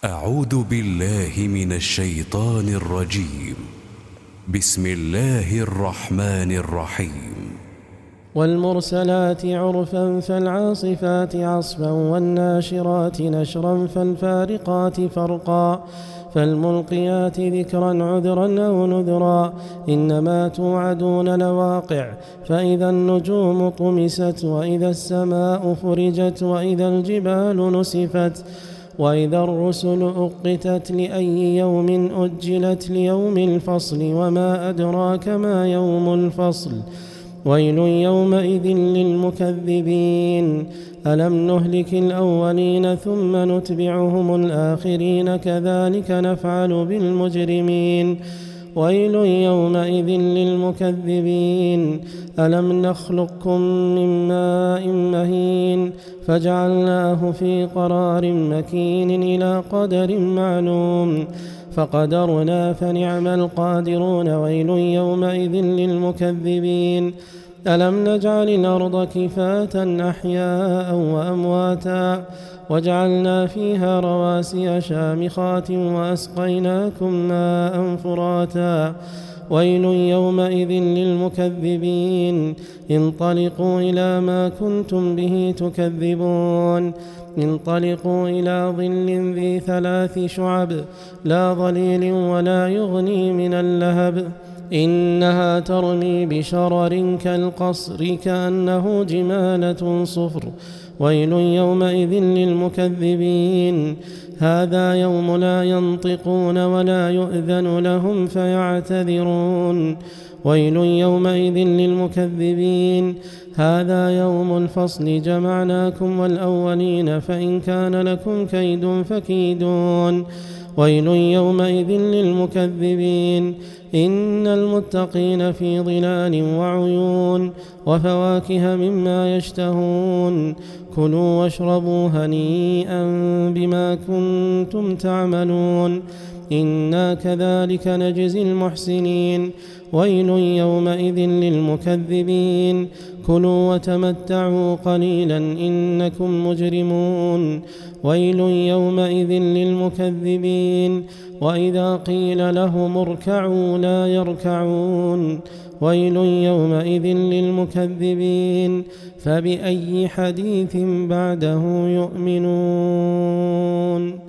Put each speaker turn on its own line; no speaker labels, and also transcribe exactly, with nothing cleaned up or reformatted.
أعوذ بالله من الشيطان الرجيم. بسم الله الرحمن الرحيم.
والمرسلات عرفا فالعاصفات عصفا والناشرات نشرا فالفارقات فرقا فالملقيات ذكرا عذرا أو نذرا إنما توعدون لواقع فإذا النجوم طمست وإذا السماء فرجت وإذا الجبال نسفت وإذا الرسل أقتت لأي يوم أجلت ليوم الفصل وما أدراك ما يوم الفصل ويل يومئذ للمكذبين ألم نهلك الأولين ثم نتبعهم الآخرين كذلك نفعل بالمجرمين ويل يومئذ للمكذبين ألم نخلقكم من ماء مهين فجعلناه في قرار مكين إلى قدر معلوم فقدرنا فنعم القادرون ويل يومئذ للمكذبين ألم نجعل الأرض كفاة أحياء وأمواتا وجعلنا فيها رواسي شامخات وأسقيناكم ماء فراتا ويل يومئذ للمكذبين انطلقوا إلى ما كنتم به تكذبون انطلقوا إلى ظل ذي ثلاث شعب لا ظليل ولا يغني من اللهب إنها ترمي بشرر كالقصر كأنه جمالة صفر ويل يومئذ للمكذبين هذا يوم لا ينطقون ولا يؤذن لهم فيعتذرون ويل يومئذ للمكذبين هذا يوم الفصل جمعناكم والأولين فإن كان لكم كيد فكيدون ويل يومئذ للمكذبين إن المتقين في ظلال وعيون وفواكه مما يشتهون كلوا واشربوا هنيئا بما كنتم تعملون إنا كذلك نجزي المحسنين ويل يومئذ للمكذبين كلوا وتمتعوا قليلا إنكم مجرمون ويل يومئذ للمكذبين وإذا قيل لهم اركعوا لا يركعون ويل يومئذ للمكذبين فبأي حديث بعده يؤمنون.